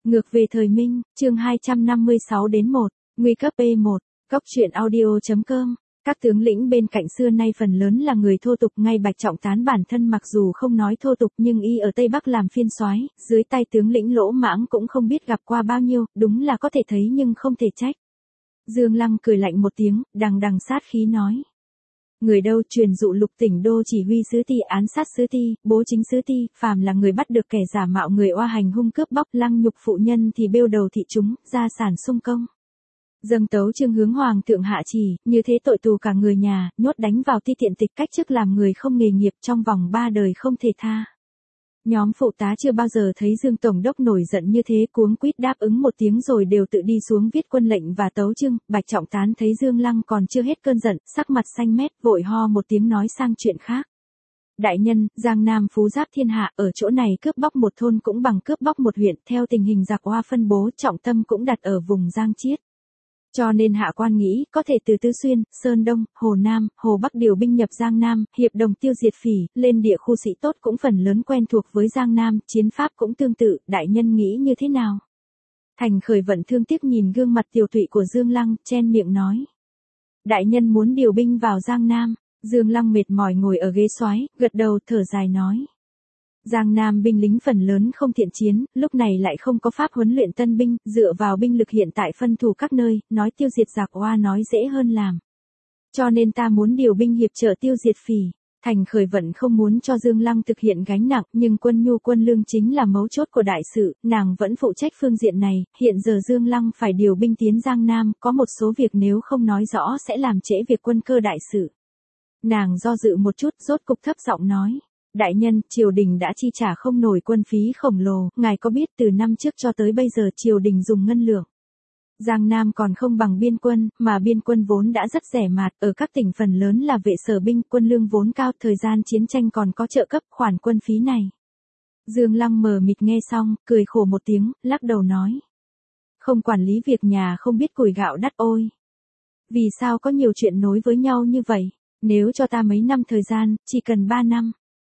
Ngược về thời Minh, chương 256 đến 1, nguy cấp E1, góc truyện audio.com. Các tướng lĩnh bên cạnh xưa nay phần lớn là người thô tục, ngay Bạch Trọng Tán bản thân mặc dù không nói thô tục nhưng y ở Tây Bắc làm phiên soái, dưới tay tướng lĩnh Lỗ Mãng cũng không biết gặp qua bao nhiêu, đúng là có thể thấy nhưng không thể trách. Dương Lăng cười lạnh một tiếng, đằng đằng sát khí nói. Người đâu truyền dụ Lục Tỉnh Đô chỉ huy sứ ti ám sát sứ ti, bố chính sứ ti, phàm là người bắt được kẻ giả mạo người oa hành hung cướp bóc lăng nhục phụ nhân thì bêu đầu thị chúng, gia sản sung công. Dâng tấu chương hướng hoàng thượng hạ chỉ, như thế tội tù cả người nhà, nhốt đánh vào ti tiện tịch cách chức làm người không nghề nghiệp trong vòng 3 đời không thể tha. Nhóm phụ tá chưa bao giờ thấy Dương Tổng đốc nổi giận như thế, cuống quýt đáp ứng một tiếng rồi đều tự đi xuống viết quân lệnh và tấu chương. Bạch Trọng Tán thấy Dương Lăng còn chưa hết cơn giận, sắc mặt xanh mét, vội ho một tiếng nói sang chuyện khác. Đại nhân, Giang Nam phú giáp thiên hạ, ở chỗ này cướp bóc một thôn cũng bằng cướp bóc một huyện, theo tình hình giặc oa phân bố, trọng tâm cũng đặt ở vùng Giang Chiết. Cho nên hạ quan nghĩ, có thể từ Tứ Xuyên, Sơn Đông, Hồ Nam, Hồ Bắc điều binh nhập Giang Nam, hiệp đồng tiêu diệt phỉ, lên địa khu sĩ tốt cũng phần lớn quen thuộc với Giang Nam, chiến pháp cũng tương tự, đại nhân nghĩ như thế nào? Thành Khởi Vận thương tiếc nhìn gương mặt tiều tụy của Dương Lăng, chen miệng nói. Đại nhân muốn điều binh vào Giang Nam, Dương Lăng mệt mỏi ngồi ở ghế soái, gật đầu thở dài nói. Giang Nam binh lính phần lớn không thiện chiến, lúc này lại không có pháp huấn luyện tân binh, dựa vào binh lực hiện tại phân thủ các nơi, nói tiêu diệt giặc oa nói dễ hơn làm. Cho nên ta muốn điều binh hiệp trợ tiêu diệt phỉ. Thành Khởi Vận không muốn cho Dương Lăng thực hiện gánh nặng, nhưng quân nhu quân lương chính là mấu chốt của đại sự, nàng vẫn phụ trách phương diện này, hiện giờ Dương Lăng phải điều binh tiến Giang Nam, có một số việc nếu không nói rõ sẽ làm trễ việc quân cơ đại sự. Nàng do dự một chút, rốt cục thấp giọng nói. Đại nhân, triều đình đã chi trả không nổi quân phí khổng lồ, ngài có biết từ năm trước cho tới bây giờ triều đình dùng ngân lượng. Giang Nam còn không bằng biên quân, mà biên quân vốn đã rất rẻ mạt, ở các tỉnh phần lớn là vệ sở binh, quân lương vốn cao, thời gian chiến tranh còn có trợ cấp khoản quân phí này. Dương Lăng mờ mịt nghe xong, cười khổ một tiếng, lắc đầu nói. Không quản lý việc nhà không biết củi gạo đắt ôi. Vì sao có nhiều chuyện nối với nhau như vậy? Nếu cho ta mấy năm thời gian, chỉ cần 3 năm.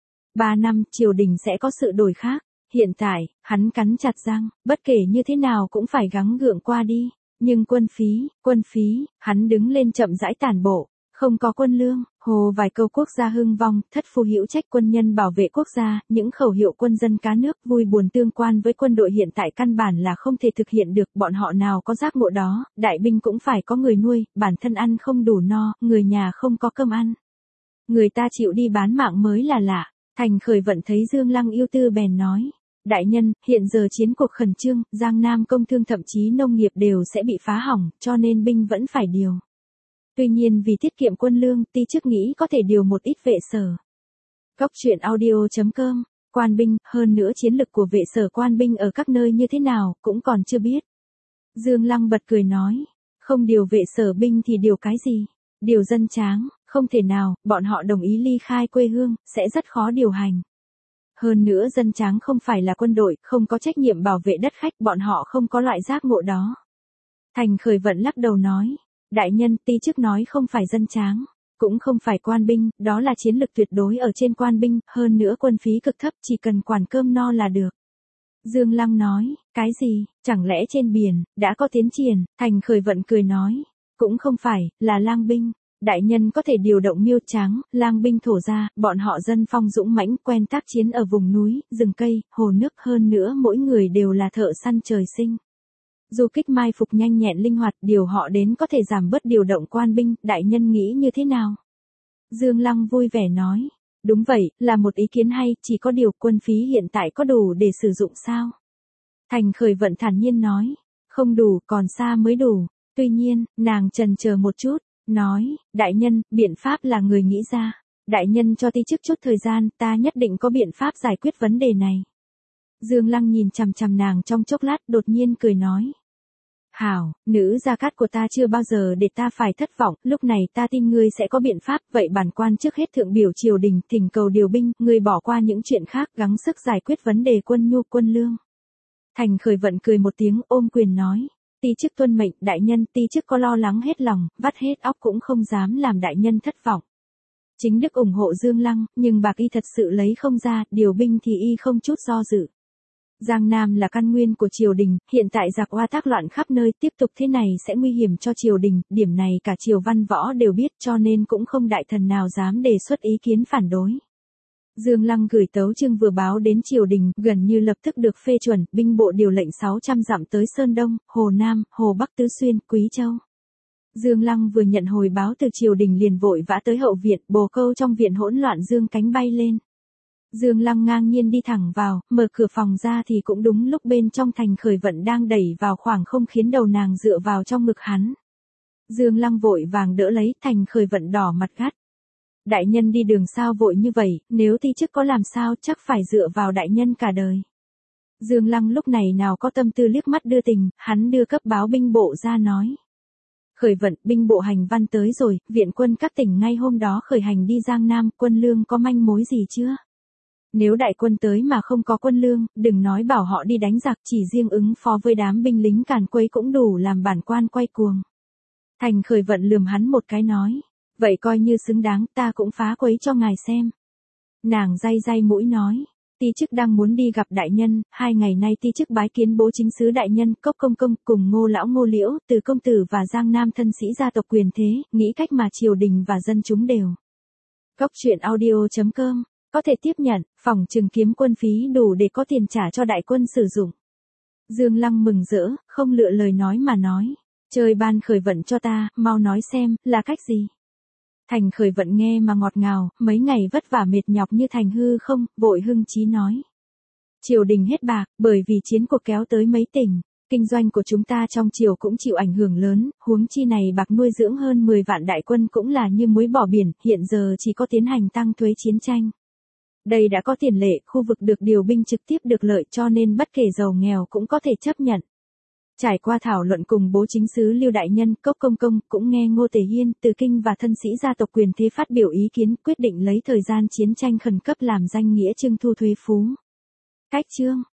3 năm, triều đình sẽ có sự đổi khác. Hiện tại, hắn cắn chặt răng, bất kể như thế nào cũng phải gắng gượng qua đi. Nhưng quân phí, hắn đứng lên chậm rãi tản bộ. Không có quân lương, hồ vài câu quốc gia hưng vong, thất phu hữu trách quân nhân bảo vệ quốc gia, những khẩu hiệu quân dân cá nước vui buồn tương quan với quân đội hiện tại căn bản là không thể thực hiện được, bọn họ nào có giác ngộ đó, đại binh cũng phải có người nuôi, bản thân ăn không đủ no, người nhà không có cơm ăn. Người ta chịu đi bán mạng mới là lạ. Thành Khởi Vận thấy Dương Lăng ưu tư bèn nói. Đại nhân, hiện giờ chiến cuộc khẩn trương, Giang Nam công thương thậm chí nông nghiệp đều sẽ bị phá hỏng, cho nên binh vẫn phải điều. Tuy nhiên vì tiết kiệm quân lương, ti chức nghĩ có thể điều một ít vệ sở. Góc truyện audio.com, quan binh, hơn nữa chiến lực của vệ sở quan binh ở các nơi như thế nào, cũng còn chưa biết. Dương Lăng bật cười nói, không điều vệ sở binh thì điều cái gì? Điều dân tráng, không thể nào, bọn họ đồng ý ly khai quê hương, sẽ rất khó điều hành. Hơn nữa dân tráng không phải là quân đội, không có trách nhiệm bảo vệ đất khách, bọn họ không có loại giác ngộ đó. Thành Khởi Vận lắc đầu nói, đại nhân, ti chức nói không phải dân tráng, cũng không phải quan binh, đó là chiến lực tuyệt đối ở trên quan binh, hơn nữa quân phí cực thấp, chỉ cần quản cơm no là được. Dương Lăng nói, cái gì, chẳng lẽ trên biển, đã có tiến triển? Thành Khởi Vận cười nói, cũng không phải, là lang binh. Đại nhân có thể điều động Miêu Tráng, lang binh thổ ra, bọn họ dân phong dũng mãnh, quen tác chiến ở vùng núi, rừng cây, hồ nước, hơn nữa mỗi người đều là thợ săn trời sinh. Du kích mai phục nhanh nhẹn linh hoạt, điều họ đến có thể giảm bớt điều động quan binh, đại nhân nghĩ như thế nào? Dương Lăng vui vẻ nói, đúng vậy, là một ý kiến hay, chỉ có điều quân phí hiện tại có đủ để sử dụng sao? Thành Khởi Vận thản nhiên nói, không đủ, còn xa mới đủ. Tuy nhiên, nàng chần chờ một chút. Nói, đại nhân, biện pháp là người nghĩ ra. Đại nhân cho ti chức chút thời gian, ta nhất định có biện pháp giải quyết vấn đề này. Dương Lăng nhìn chằm chằm nàng trong chốc lát, đột nhiên cười nói. Hảo, nữ gia cát của ta chưa bao giờ để ta phải thất vọng, lúc này ta tin ngươi sẽ có biện pháp, vậy bản quan trước hết thượng biểu triều đình, thỉnh cầu điều binh, ngươi bỏ qua những chuyện khác, gắng sức giải quyết vấn đề quân nhu quân lương. Thành Khởi Vận cười một tiếng, ôm quyền nói. Ti chức tuân mệnh, đại nhân, ti chức có lo lắng hết lòng, vắt hết óc cũng không dám làm đại nhân thất vọng. Chính đức ủng hộ Dương Lăng, nhưng bạc y thật sự lấy không ra, điều binh thì y không chút do dự. Giang Nam là căn nguyên của triều đình, hiện tại giặc oa tác loạn khắp nơi, tiếp tục thế này sẽ nguy hiểm cho triều đình, điểm này cả triều văn võ đều biết cho nên cũng không đại thần nào dám đề xuất ý kiến phản đối. Dương Lăng gửi tấu chương vừa báo đến triều đình, gần như lập tức được phê chuẩn, binh bộ điều lệnh 600 dặm tới Sơn Đông, Hồ Nam, Hồ Bắc Tứ Xuyên, Quý Châu. Dương Lăng vừa nhận hồi báo từ triều đình liền vội vã tới hậu viện, bồ câu trong viện hỗn loạn dương cánh bay lên. Dương Lăng ngang nhiên đi thẳng vào, mở cửa phòng ra thì cũng đúng lúc bên trong Thành Khởi Vận đang đẩy vào khoảng không khiến đầu nàng dựa vào trong ngực hắn. Dương Lăng vội vàng đỡ lấy, Thành Khởi Vận đỏ mặt gắt. Đại nhân đi đường sao vội như vậy, nếu ti chức có làm sao chắc phải dựa vào đại nhân cả đời. Dương Lăng lúc này nào có tâm tư liếc mắt đưa tình, hắn đưa cấp báo binh bộ ra nói. Khởi Vận, binh bộ hành văn tới rồi, viện quân các tỉnh ngay hôm đó khởi hành đi Giang Nam, quân lương có manh mối gì chưa? Nếu đại quân tới mà không có quân lương, đừng nói bảo họ đi đánh giặc, chỉ riêng ứng phó với đám binh lính càn quấy cũng đủ làm bản quan quay cuồng. Thành Khởi Vận lườm hắn một cái nói, vậy coi như xứng đáng, ta cũng phá quấy cho ngài xem. Nàng day day mũi nói, ti chức đang muốn đi gặp đại nhân, 2 ngày nay ti chức bái kiến bố chính sứ đại nhân, Cốc công công cùng Ngô lão Ngô Liễu, Từ công tử và Giang Nam thân sĩ gia tộc quyền thế, nghĩ cách mà triều đình và dân chúng đều. Cốc truyện audio.com có thể tiếp nhận, phòng trừng kiếm quân phí đủ để có tiền trả cho đại quân sử dụng. Dương Lăng mừng rỡ, không lựa lời nói mà nói. Trời ban Khởi Vận cho ta, mau nói xem, là cách gì? Thành Khởi Vận nghe mà ngọt ngào, mấy ngày vất vả mệt nhọc như thành hư không, vội hưng chí nói. Triều đình hết bạc, bởi vì chiến cuộc kéo tới mấy tỉnh. Kinh doanh của chúng ta trong triều cũng chịu ảnh hưởng lớn, huống chi này bạc nuôi dưỡng hơn 10 vạn đại quân cũng là như muối bỏ biển, hiện giờ chỉ có tiến hành tăng thuế chiến tranh. Đây đã có tiền lệ, khu vực được điều binh trực tiếp được lợi cho nên bất kể giàu nghèo cũng có thể chấp nhận. Trải qua thảo luận cùng bố chính sứ Lưu đại nhân, Cốc công công cũng nghe Ngô Tề Hiên, Từ Kinh và thân sĩ gia tộc quyền thế phát biểu ý kiến, quyết định lấy thời gian chiến tranh khẩn cấp làm danh nghĩa trưng thu thuế phú. Cách chương